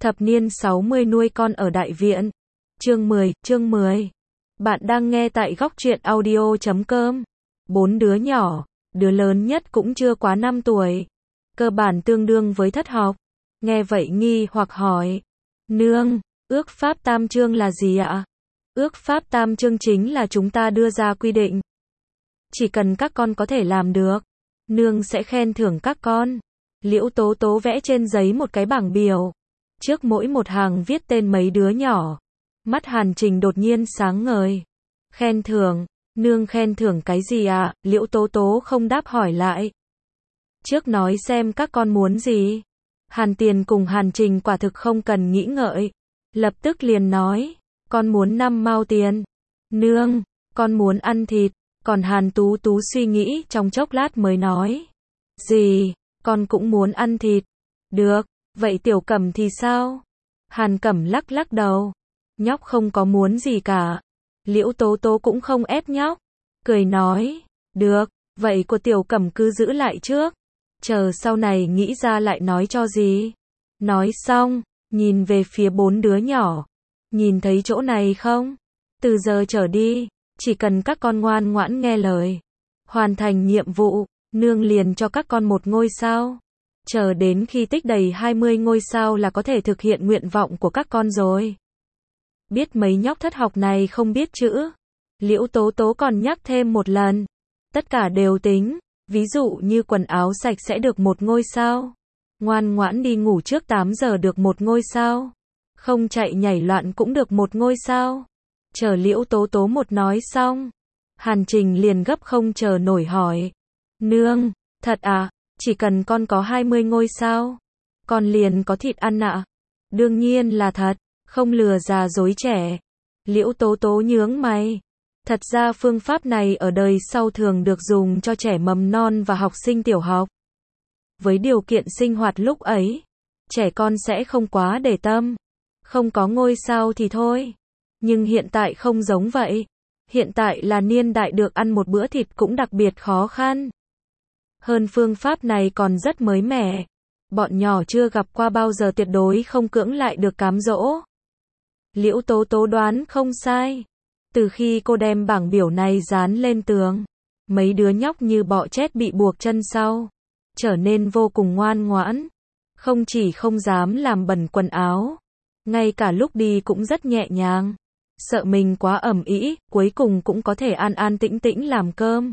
Thập niên 60 nuôi con ở đại viện. Chương 10. Bạn đang nghe tại góc truyện audio.com. 4 đứa nhỏ, đứa lớn nhất cũng chưa quá 5 tuổi. Cơ bản tương đương với thất học. Nghe vậy nghi hoặc hỏi. Nương, ước pháp tam chương là gì ạ? Ước pháp tam chương chính là chúng ta đưa ra quy định. Chỉ cần các con có thể làm được, nương sẽ khen thưởng các con. Liễu Tố Tố vẽ trên giấy một cái bảng biểu. Trước mỗi một hàng viết tên mấy đứa nhỏ. Mắt Hàn Trình đột nhiên sáng ngời. Khen thưởng, nương khen thưởng cái gì ạ? Liễu Tố Tố không đáp hỏi lại. Trước nói xem các con muốn gì. Hàn Tiền cùng Hàn Trình quả thực không cần nghĩ ngợi. Lập tức liền nói, con muốn 5 mao tiền. Nương, con muốn ăn thịt. Còn Hàn Tú Tú suy nghĩ trong chốc lát mới nói. Gì, con cũng muốn ăn thịt. Được, vậy Tiểu Cẩm thì sao? Hàn Cẩm lắc lắc đầu. Nhóc không có muốn gì cả. Liễu Tố Tố cũng không ép nhóc. Cười nói, được, vậy của Tiểu Cẩm cứ giữ lại trước. Chờ sau này nghĩ ra lại nói cho gì. Nói xong, nhìn về phía 4 đứa nhỏ. Nhìn thấy chỗ này không? Từ giờ trở đi, chỉ cần các con ngoan ngoãn nghe lời, hoàn thành nhiệm vụ, nương liền cho các con 1 ngôi sao. Chờ đến khi tích đầy 20 ngôi sao là có thể thực hiện nguyện vọng của các con rồi. Biết mấy nhóc thất học này không biết chữ. Liễu Tố Tố còn nhắc thêm một lần. Tất cả đều tính. Ví dụ như quần áo sạch sẽ được 1 ngôi sao. Ngoan ngoãn đi ngủ trước 8 giờ được 1 ngôi sao. Không chạy nhảy loạn cũng được 1 ngôi sao. Chờ Liễu Tố Tố một nói xong. Hàn Trình liền gấp không chờ nổi hỏi. Nương, thật à? Chỉ cần con có 20 ngôi sao, con liền có thịt ăn ạ? Đương nhiên là thật, không lừa già dối trẻ. Liễu Tố Tố nhướng mày. Thật ra phương pháp này ở đời sau thường được dùng cho trẻ mầm non và học sinh tiểu học. Với điều kiện sinh hoạt lúc ấy, trẻ con sẽ không quá để tâm. Không có ngôi sao thì thôi. Nhưng hiện tại không giống vậy. Hiện tại là niên đại được ăn một bữa thịt cũng đặc biệt khó khăn. Hơn phương pháp này còn rất mới mẻ. Bọn nhỏ chưa gặp qua bao giờ tuyệt đối không cưỡng lại được cám dỗ. Liễu Tố Tố đoán không sai. Từ khi cô đem bảng biểu này dán lên tường, mấy đứa nhóc như bọ chét bị buộc chân sau, trở nên vô cùng ngoan ngoãn. Không chỉ không dám làm bẩn quần áo, ngay cả lúc đi cũng rất nhẹ nhàng. Sợ mình quá ầm ĩ, cuối cùng cũng có thể an an tĩnh tĩnh làm cơm.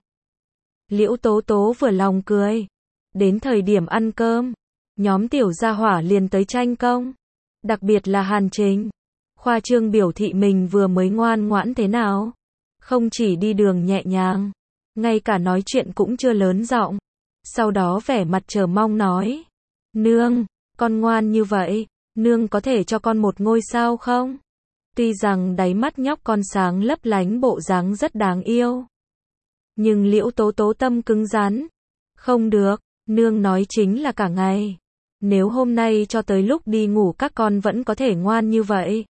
Liễu Tố Tố vừa lòng cười. Đến thời điểm ăn cơm, nhóm tiểu gia hỏa liền tới tranh công. Đặc biệt là Hàn Trình. Khoa trương biểu thị mình vừa mới ngoan ngoãn thế nào. Không chỉ đi đường nhẹ nhàng, ngay cả nói chuyện cũng chưa lớn giọng. Sau đó vẻ mặt chờ mong nói. Nương, con ngoan như vậy, nương có thể cho con 1 ngôi sao không? Tuy rằng đáy mắt nhóc con sáng lấp lánh bộ dáng rất đáng yêu. Nhưng Liễu Tố Tố tâm cứng rắn. Không được, nương nói chính là cả ngày. Nếu hôm nay cho tới lúc đi ngủ các con vẫn có thể ngoan như vậy,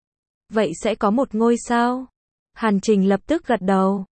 vậy sẽ có 1 ngôi sao. Hàn Trình lập tức gật đầu.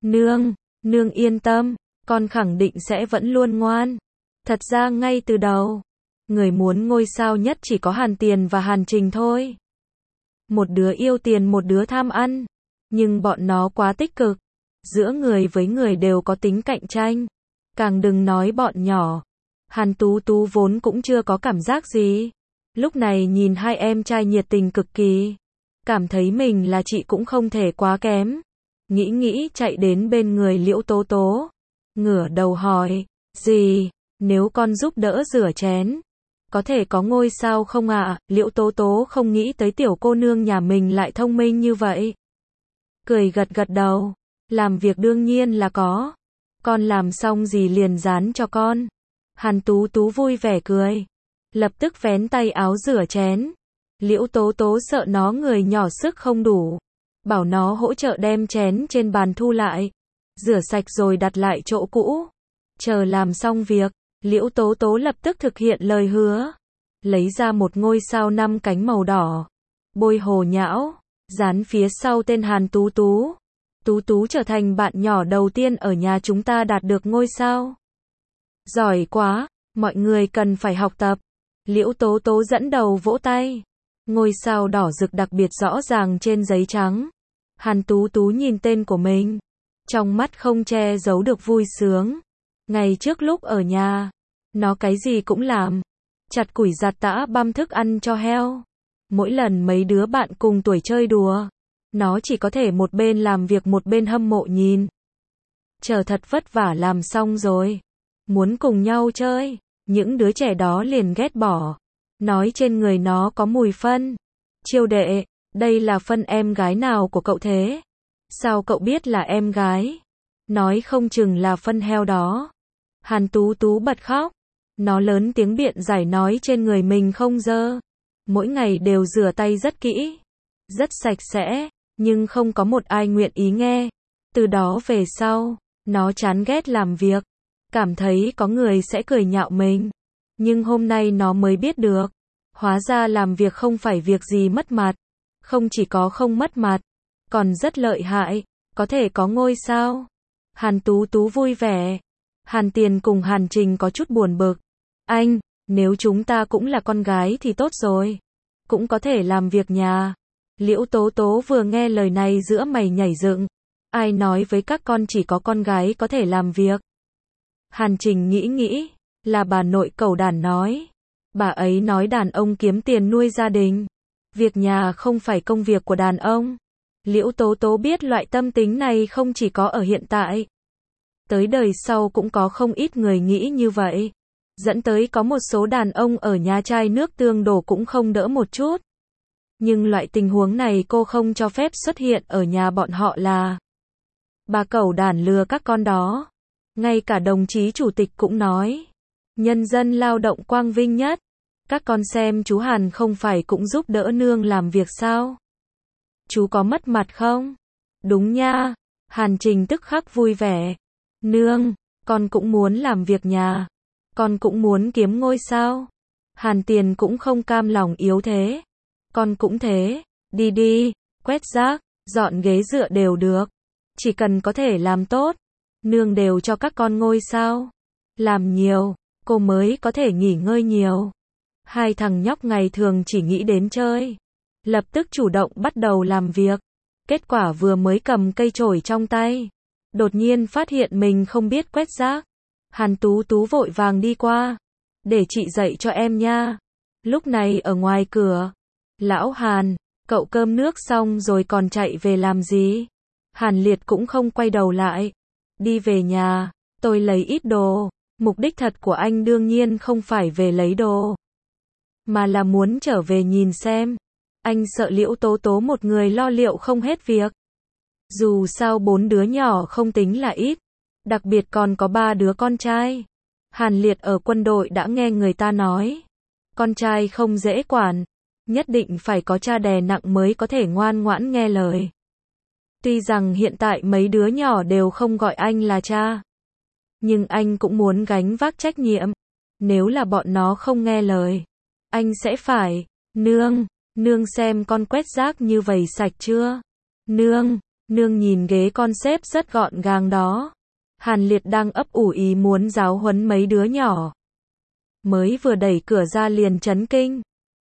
Nương yên tâm, con khẳng định sẽ vẫn luôn ngoan. Thật ra ngay từ đầu, người muốn ngôi sao nhất chỉ có Hàn Tiền và Hàn Trình thôi. Một đứa yêu tiền, một đứa tham ăn. Nhưng bọn nó quá tích cực. Giữa người với người đều có tính cạnh tranh. Càng đừng nói bọn nhỏ. Hàn Tú Tú vốn cũng chưa có cảm giác gì. Lúc này nhìn hai em trai nhiệt tình cực kỳ. Cảm thấy mình là chị cũng không thể quá kém. Nghĩ chạy đến bên người Liễu Tố Tố. Ngửa đầu hỏi. Gì? Nếu con giúp đỡ rửa chén, có thể có ngôi sao không ạ? Liễu Tố Tố không nghĩ tới tiểu cô nương nhà mình lại thông minh như vậy. Cười gật đầu. Làm việc đương nhiên là có. Con làm xong gì liền dán cho con. Hàn Tú Tú vui vẻ cười. Lập tức vén tay áo rửa chén. Liễu Tố Tố sợ nó người nhỏ sức không đủ. Bảo nó hỗ trợ đem chén trên bàn thu lại. Rửa sạch rồi đặt lại chỗ cũ. Chờ làm xong việc, Liễu Tố Tố lập tức thực hiện lời hứa. Lấy ra 1 ngôi sao 5 cánh màu đỏ. Bôi hồ nhão. Dán phía sau tên Hàn Tú Tú. Tú Tú trở thành bạn nhỏ đầu tiên ở nhà chúng ta đạt được ngôi sao. Giỏi quá, mọi người cần phải học tập. Liễu Tố Tố dẫn đầu vỗ tay. Ngôi sao đỏ rực đặc biệt rõ ràng trên giấy trắng. Hàn Tú Tú nhìn tên của mình. Trong mắt không che giấu được vui sướng. Ngày trước lúc ở nhà, nó cái gì cũng làm. Chặt củi giặt tã băm thức ăn cho heo. Mỗi lần mấy đứa bạn cùng tuổi chơi đùa, nó chỉ có thể một bên làm việc một bên hâm mộ nhìn. Chờ thật vất vả làm xong rồi, muốn cùng nhau chơi, những đứa trẻ đó liền ghét bỏ. Nói trên người nó có mùi phân. Chiêu đệ, đây là phân em gái nào của cậu thế? Sao cậu biết là em gái? Nói không chừng là phân heo đó. Hàn Tú Tú bật khóc. Nó lớn tiếng biện giải nói trên người mình không dơ. Mỗi ngày đều rửa tay rất kỹ, rất sạch sẽ, nhưng không có một ai nguyện ý nghe. Từ đó về sau, nó chán ghét làm việc, cảm thấy có người sẽ cười nhạo mình. Nhưng hôm nay nó mới biết được, hóa ra làm việc không phải việc gì mất mặt. Không chỉ có không mất mặt, còn rất lợi hại, có thể có ngôi sao. Hàn Tú Tú vui vẻ. Hàn Tiền cùng Hàn Trình có chút buồn bực. Anh, nếu chúng ta cũng là con gái thì tốt rồi. Cũng có thể làm việc nhà. Liễu Tố Tố vừa nghe lời này giữa mày nhảy dựng. Ai nói với các con chỉ có con gái có thể làm việc? Hàn Trình nghĩ, là bà nội Cẩu Đản nói. Bà ấy nói đàn ông kiếm tiền nuôi gia đình. Việc nhà không phải công việc của đàn ông. Liễu Tố Tố biết loại tâm tính này không chỉ có ở hiện tại. Tới đời sau cũng có không ít người nghĩ như vậy. Dẫn tới có một số đàn ông ở nhà chai nước tương đổ cũng không đỡ một chút. Nhưng loại tình huống này cô không cho phép xuất hiện ở nhà bọn họ là. Bà Cẩu Đản lừa các con đó. Ngay cả đồng chí chủ tịch cũng nói. Nhân dân lao động quang vinh nhất. Các con xem chú Hàn không phải cũng giúp đỡ nương làm việc sao? Chú có mất mặt không? Đúng nha. Hàn Trình tức khắc vui vẻ. Nương, con cũng muốn làm việc nhà. Con cũng muốn kiếm ngôi sao. Hàn Tiền cũng không cam lòng yếu thế. Con cũng thế. Đi đi, quét rác, dọn ghế dựa đều được. Chỉ cần có thể làm tốt. Nương đều cho các con ngôi sao. Làm nhiều, cô mới có thể nghỉ ngơi nhiều. Hai thằng nhóc ngày thường chỉ nghĩ đến chơi. Lập tức chủ động bắt đầu làm việc. Kết quả vừa mới cầm cây chổi trong tay. Đột nhiên phát hiện mình không biết quét rác. Hàn Tú Tú vội vàng đi qua. Để chị dạy cho em nha. Lúc này ở ngoài cửa. Lão Hàn, cậu cơm nước xong rồi còn chạy về làm gì? Hàn Liệt cũng không quay đầu lại. Đi về nhà, tôi lấy ít đồ. Mục đích thật của anh đương nhiên không phải về lấy đồ. Mà là muốn trở về nhìn xem. Anh sợ Liễu Tố Tố một người lo liệu không hết việc. Dù sao 4 đứa nhỏ không tính là ít. Đặc biệt còn có 3 đứa con trai. Hàn Liệt ở quân đội đã nghe người ta nói. Con trai không dễ quản. Nhất định phải có cha đè nặng mới có thể ngoan ngoãn nghe lời. Tuy rằng hiện tại mấy đứa nhỏ đều không gọi anh là cha. Nhưng anh cũng muốn gánh vác trách nhiệm. Nếu là bọn nó không nghe lời, anh sẽ phải. Nương xem con quét rác như vậy sạch chưa? Nương nhìn ghế con xếp rất gọn gàng đó. Hàn Liệt đang ấp ủ ý muốn giáo huấn mấy đứa nhỏ. Mới vừa đẩy cửa ra liền chấn kinh.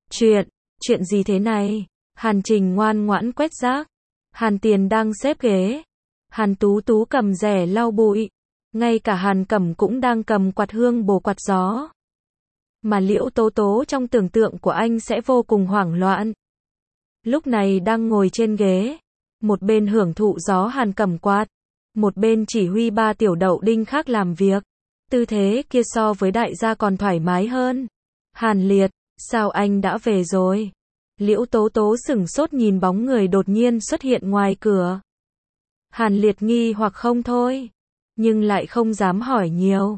Chuyện gì thế này? Hàn Trình ngoan ngoãn quét rác. Hàn Tiền đang xếp ghế. Hàn Tú Tú cầm rẻ lau bụi. Ngay cả Hàn Cẩm cũng đang cầm quạt hương bổ quạt gió. Mà Liễu Tố Tố trong tưởng tượng của anh sẽ vô cùng hoảng loạn. Lúc này đang ngồi trên ghế. Một bên hưởng thụ gió Hàn Cẩm quạt. Một bên chỉ huy 3 tiểu đậu đinh khác làm việc. Tư thế kia so với đại gia còn thoải mái hơn. Hàn Liệt, sao anh đã về rồi? Liễu Tố Tố sửng sốt nhìn bóng người đột nhiên xuất hiện ngoài cửa. Hàn Liệt nghi hoặc không thôi. Nhưng lại không dám hỏi nhiều.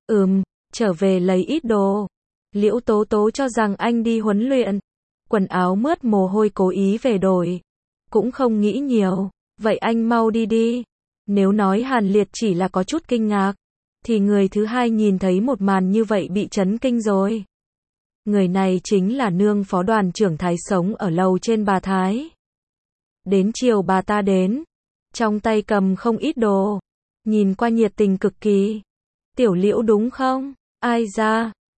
Trở về lấy ít đồ. Liễu Tố Tố cho rằng anh đi huấn luyện. Quần áo mướt mồ hôi cố ý về đổi. Cũng không nghĩ nhiều. Vậy anh mau đi đi. Nếu nói Hàn Liệt chỉ là có chút kinh ngạc. Thì người thứ hai nhìn thấy một màn như vậy bị chấn kinh rồi. Người này chính là nương phó đoàn trưởng Thái sống ở lầu trên bà Thái. Đến chiều bà ta đến. Trong tay cầm không ít đồ. Nhìn qua nhiệt tình cực kỳ. Tiểu Liễu đúng không? Ai ra?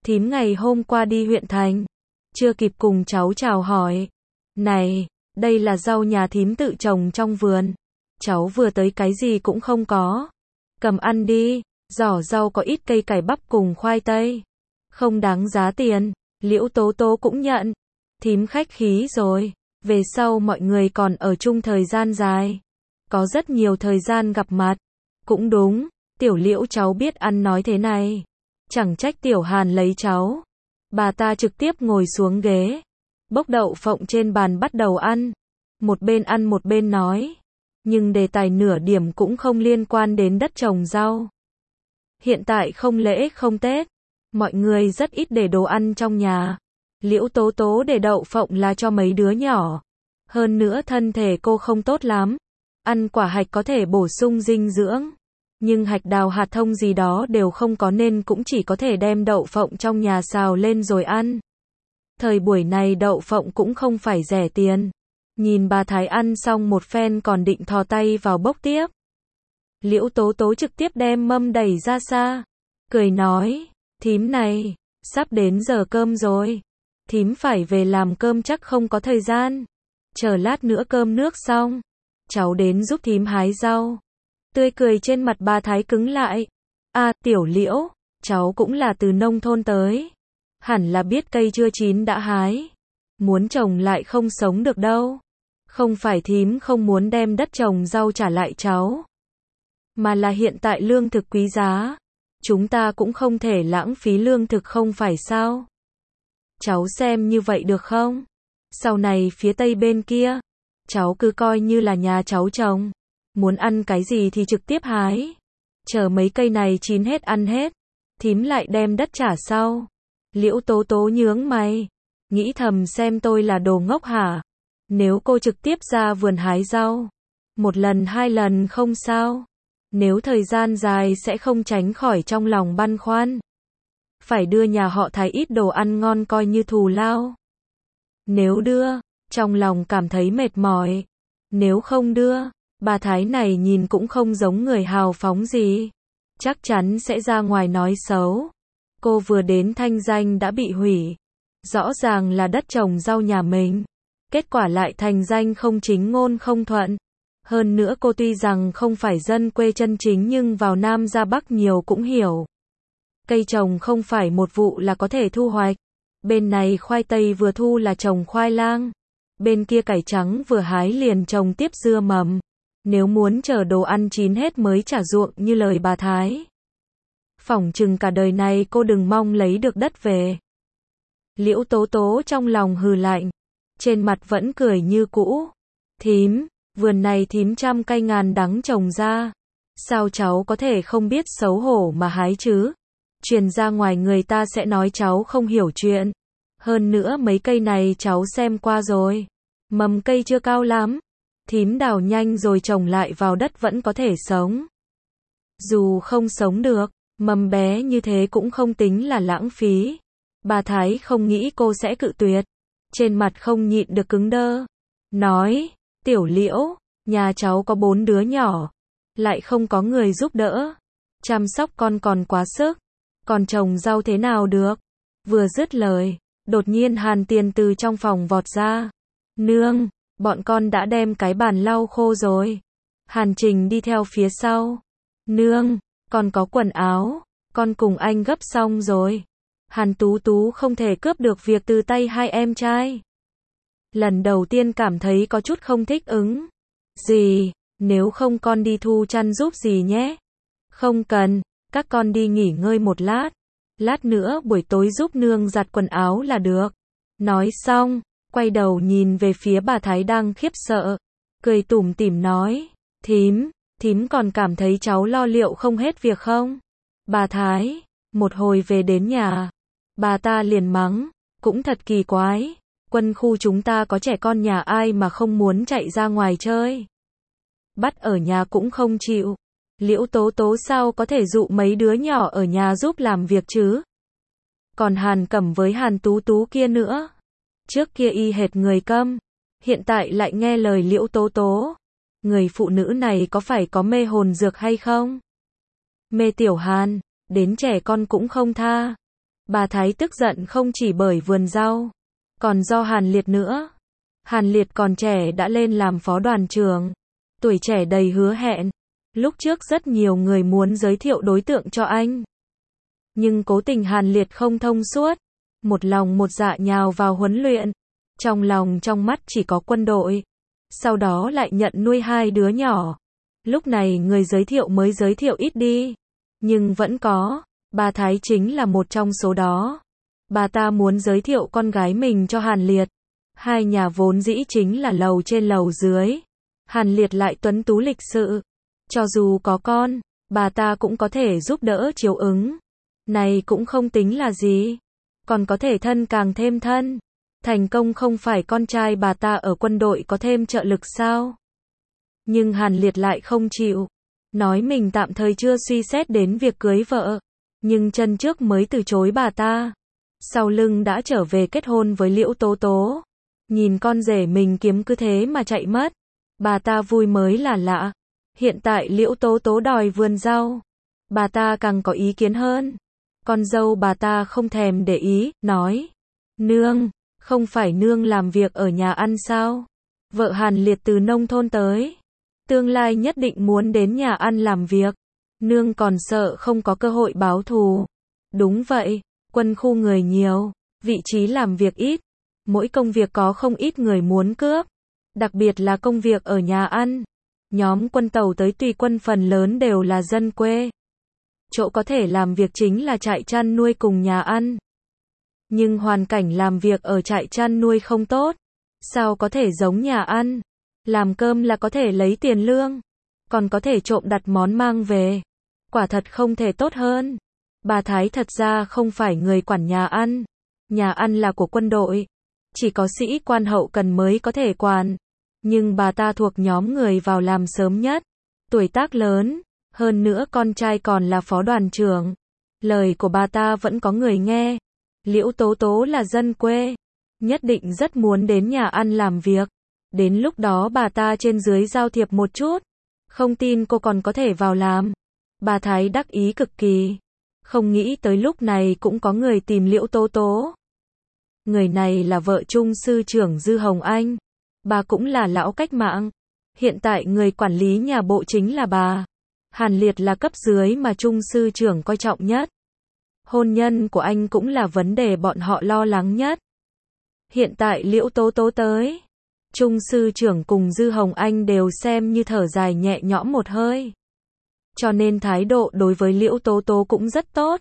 thím ngày hôm qua đi huyện thành, chưa kịp cùng cháu chào hỏi. Này, đây là rau nhà thím tự trồng trong vườn. Cháu vừa tới cái gì cũng không có. Cầm ăn đi, giỏ rau có ít cây cải bắp cùng khoai tây. Không đáng giá tiền, Liễu Tố Tố cũng nhận. Thím khách khí rồi, về sau mọi người còn ở chung thời gian dài. Có rất nhiều thời gian gặp mặt. Cũng đúng, Tiểu Liễu cháu biết ăn nói thế này. Chẳng trách Tiểu Hàn lấy cháu. Bà ta trực tiếp ngồi xuống ghế, bốc đậu phộng trên bàn bắt đầu ăn. Một bên ăn một bên nói. Nhưng đề tài nửa điểm cũng không liên quan đến đất trồng rau. Hiện tại không lễ không Tết, mọi người rất ít để đồ ăn trong nhà. Liễu Tố Tố để đậu phộng là cho mấy đứa nhỏ. Hơn nữa thân thể cô không tốt lắm. Ăn quả hạch có thể bổ sung dinh dưỡng. Nhưng hạch đào hạt thông gì đó đều không có nên cũng chỉ có thể đem đậu phộng trong nhà xào lên rồi ăn. Thời buổi này đậu phộng cũng không phải rẻ tiền. Nhìn bà Thái ăn xong một phen còn định thò tay vào bốc tiếp. Liễu Tố Tố trực tiếp đem mâm đẩy ra xa. Cười nói, thím này, sắp đến giờ cơm rồi. Thím phải về làm cơm chắc không có thời gian. Chờ lát nữa cơm nước xong, cháu đến giúp thím hái rau. Tươi cười trên mặt bà Thái cứng lại. À, Tiểu Liễu, cháu cũng là từ nông thôn tới. Hẳn là biết cây chưa chín đã hái. Muốn trồng lại không sống được đâu. Không phải thím không muốn đem đất trồng rau trả lại cháu. Mà là hiện tại lương thực quý giá. Chúng ta cũng không thể lãng phí lương thực không phải sao. Cháu xem như vậy được không? Sau này phía tây bên kia, cháu cứ coi như là nhà cháu trồng. Muốn ăn cái gì thì trực tiếp hái. Chờ mấy cây này chín hết ăn hết. Thím lại đem đất trả sau. Liễu Tố Tố nhướng mày. Nghĩ thầm xem tôi là đồ ngốc hả? Nếu cô trực tiếp ra vườn hái rau. Một lần hai lần không sao. Nếu thời gian dài sẽ không tránh khỏi trong lòng băn khoăn. Phải đưa nhà họ Thái ít đồ ăn ngon coi như thù lao. Nếu đưa, trong lòng cảm thấy mệt mỏi. Nếu không đưa, bà Thái này nhìn cũng không giống người hào phóng gì. Chắc chắn sẽ ra ngoài nói xấu. Cô vừa đến thanh danh đã bị hủy. Rõ ràng là đất trồng rau nhà mình. Kết quả lại thành danh không chính ngôn không thuận. Hơn nữa cô tuy rằng không phải dân quê chân chính nhưng vào Nam ra Bắc nhiều cũng hiểu. Cây trồng không phải một vụ là có thể thu hoạch. Bên này khoai tây vừa thu là trồng khoai lang. Bên kia cải trắng vừa hái liền trồng tiếp dưa mầm. Nếu muốn chờ đồ ăn chín hết mới trả ruộng như lời bà Thái. Phỏng chừng cả đời này cô đừng mong lấy được đất về. Liễu Tố Tố trong lòng hừ lạnh. Trên mặt vẫn cười như cũ. Thím, vườn này thím trăm cây ngàn đắng trồng ra. Sao cháu có thể không biết xấu hổ mà hái chứ? Truyền ra ngoài người ta sẽ nói cháu không hiểu chuyện. Hơn nữa mấy cây này cháu xem qua rồi. Mầm cây chưa cao lắm. Thím đào nhanh rồi trồng lại vào đất vẫn có thể sống. Dù không sống được, mầm bé như thế cũng không tính là lãng phí. Bà Thái không nghĩ cô sẽ cự tuyệt. Trên mặt không nhịn được cứng đơ. Nói, Tiểu Liễu, nhà cháu có 4 đứa nhỏ. Lại không có người giúp đỡ. Chăm sóc con còn quá sức. Còn trồng rau thế nào được? Vừa dứt lời, đột nhiên Hàn Tiền từ trong phòng vọt ra. Nương, bọn con đã đem cái bàn lau khô rồi. Hàn Trình đi theo phía sau. Nương, con có quần áo. Con cùng anh gấp xong rồi. Hàn Tú Tú không thể cướp được việc từ tay hai em trai. Lần đầu tiên cảm thấy có chút không thích ứng. Dì, nếu không con đi thu chăn giúp dì nhé. Không cần, các con đi nghỉ ngơi một lát. Lát nữa buổi tối giúp nương giặt quần áo là được. Nói xong, quay đầu nhìn về phía bà Thái đang khiếp sợ. Cười tủm tỉm nói, thím còn cảm thấy cháu lo liệu không hết việc không? Bà Thái, một hồi về đến nhà, bà ta liền mắng, cũng thật kỳ quái. Quân khu chúng ta có trẻ con nhà ai mà không muốn chạy ra ngoài chơi. Bắt ở nhà cũng không chịu. Liễu Tố Tố sao có thể dụ mấy đứa nhỏ ở nhà giúp làm việc chứ? Còn Hàn Cẩm với Hàn Tú Tú kia nữa. Trước kia y hệt người câm. Hiện tại lại nghe lời Liễu Tố Tố. Người phụ nữ này có phải có mê hồn dược hay không? Mê Tiểu Hàn, đến trẻ con cũng không tha. Bà Thái tức giận không chỉ bởi vườn rau, còn do Hàn Liệt nữa. Hàn Liệt còn trẻ đã lên làm phó đoàn trưởng, tuổi trẻ đầy hứa hẹn. Lúc trước rất nhiều người muốn giới thiệu đối tượng cho anh. Nhưng cố tình Hàn Liệt không thông suốt, một lòng một dạ nhào vào huấn luyện. Trong lòng trong mắt chỉ có quân đội. Sau đó lại nhận nuôi 2 đứa nhỏ. Lúc này người giới thiệu mới giới thiệu ít đi. Nhưng vẫn có, bà Thái chính là một trong số đó. Bà ta muốn giới thiệu con gái mình cho Hàn Liệt. 2 nhà vốn dĩ chính là lầu trên lầu dưới. Hàn Liệt lại tuấn tú lịch sự. Cho dù có con, bà ta cũng có thể giúp đỡ chiếu ứng. Này cũng không tính là gì. Còn có thể thân càng thêm thân. Thành công không phải con trai bà ta ở quân đội có thêm trợ lực sao? Nhưng Hàn Liệt lại không chịu. Nói mình tạm thời chưa suy xét đến việc cưới vợ. Nhưng chân trước mới từ chối bà ta. Sau lưng đã trở về kết hôn với Liễu Tố Tố. Nhìn con rể mình kiếm cứ thế mà chạy mất. Bà ta vui mới là lạ. Hiện tại Liễu Tố Tố đòi vườn rau. Bà ta càng có ý kiến hơn. Con dâu bà ta không thèm để ý, nói. Nương, không phải nương làm việc ở nhà ăn sao? Vợ Hàn Liệt từ nông thôn tới. Tương lai nhất định muốn đến nhà ăn làm việc. Nương còn sợ không có cơ hội báo thù. Đúng vậy, quân khu người nhiều, vị trí làm việc ít. Mỗi công việc có không ít người muốn cướp. Đặc biệt là công việc ở nhà ăn. Nhóm quân tàu tới tùy quân phần lớn đều là dân quê. Chỗ có thể làm việc chính là trại chăn nuôi cùng nhà ăn. Nhưng hoàn cảnh làm việc ở trại chăn nuôi không tốt. Sao có thể giống nhà ăn? Làm cơm là có thể lấy tiền lương. Còn có thể trộm đặt món mang về. Quả thật không thể tốt hơn. Bà Thái thật ra không phải người quản nhà ăn. Nhà ăn là của quân đội. Chỉ có sĩ quan hậu cần mới có thể quản. Nhưng bà ta thuộc nhóm người vào làm sớm nhất. Tuổi tác lớn. Hơn nữa con trai còn là phó đoàn trưởng. Lời của bà ta vẫn có người nghe. Liễu Tố Tố là dân quê. Nhất định rất muốn đến nhà ăn làm việc. Đến lúc đó bà ta trên dưới giao thiệp một chút. Không tin cô còn có thể vào làm. Bà Thái đắc ý cực kỳ. Không nghĩ tới lúc này cũng có người tìm Liễu Tố Tố. Người này là vợ Trung sư trưởng Dư Hồng Anh. Bà cũng là lão cách mạng. Hiện tại người quản lý nhà bộ chính là bà. Hàn Liệt là cấp dưới mà Trung sư trưởng coi trọng nhất. Hôn nhân của anh cũng là vấn đề bọn họ lo lắng nhất. Hiện tại Liễu Tố Tố tới. Trung sư trưởng cùng Dư Hồng Anh đều xem như thở dài nhẹ nhõm một hơi. Cho nên thái độ đối với Liễu Tố Tố cũng rất tốt.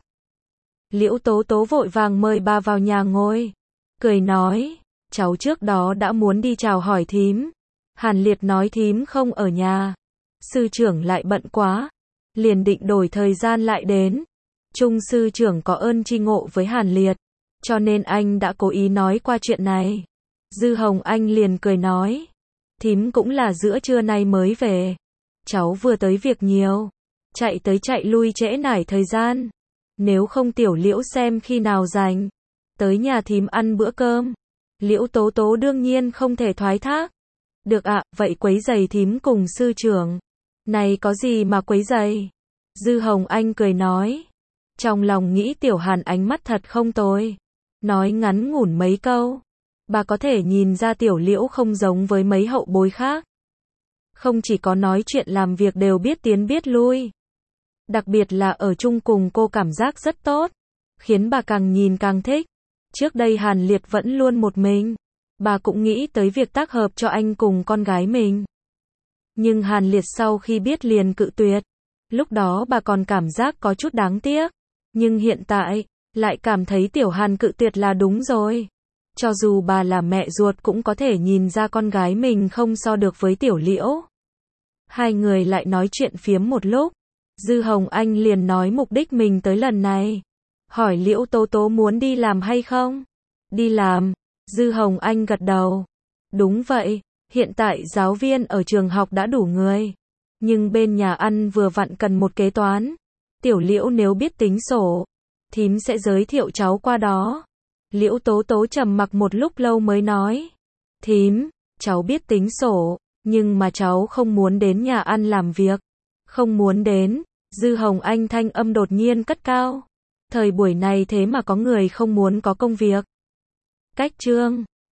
Liễu Tố Tố vội vàng mời bà vào nhà ngồi. Cười nói, cháu trước đó đã muốn đi chào hỏi thím. Hàn Liệt nói thím không ở nhà. Sư trưởng lại bận quá. Liền định đổi thời gian lại đến. Trung sư trưởng có ơn tri ngộ với Hàn Liệt. Cho nên anh đã cố ý nói qua chuyện này. Dư Hồng Anh liền cười nói. Thím cũng là giữa trưa nay mới về. Cháu vừa tới việc nhiều. Chạy tới chạy lui trễ nải thời gian. Nếu không tiểu Liễu xem khi nào rảnh. Tới nhà thím ăn bữa cơm. Liễu Tố Tố đương nhiên không thể thoái thác. Được ạ, vậy quấy giày thím cùng sư trưởng. Này có gì mà quấy giày? Dư Hồng Anh cười nói. Trong lòng nghĩ tiểu Hàn ánh mắt thật không tồi. Nói ngắn ngủn mấy câu. Bà có thể nhìn ra tiểu Liễu không giống với mấy hậu bối khác. Không chỉ có nói chuyện làm việc đều biết tiến biết lui. Đặc biệt là ở chung cùng cô cảm giác rất tốt. Khiến bà càng nhìn càng thích. Trước đây Hàn Liệt vẫn luôn một mình. Bà cũng nghĩ tới việc tác hợp cho anh cùng con gái mình. Nhưng Hàn Liệt sau khi biết liền cự tuyệt. Lúc đó bà còn cảm giác có chút đáng tiếc. Nhưng hiện tại, lại cảm thấy tiểu Hàn cự tuyệt là đúng rồi. Cho dù bà là mẹ ruột cũng có thể nhìn ra con gái mình không so được với tiểu Liễu. Hai người lại nói chuyện phiếm một lúc. Dư Hồng Anh liền nói mục đích mình tới lần này. Hỏi Liễu Tố Tố muốn đi làm hay không? Đi làm. Dư Hồng Anh gật đầu. Đúng vậy, hiện tại giáo viên ở trường học đã đủ người. Nhưng bên nhà ăn vừa vặn cần một kế toán. Tiểu Liễu nếu biết tính sổ, thím sẽ giới thiệu cháu qua đó. Liễu Tố Tố trầm mặc một lúc lâu mới nói. Thím, cháu biết tính sổ, nhưng mà cháu không muốn đến nhà ăn làm việc. Không muốn đến. Dư Hồng Anh thanh âm đột nhiên cất cao. Thời buổi này thế mà có người không muốn có công việc. Cách chương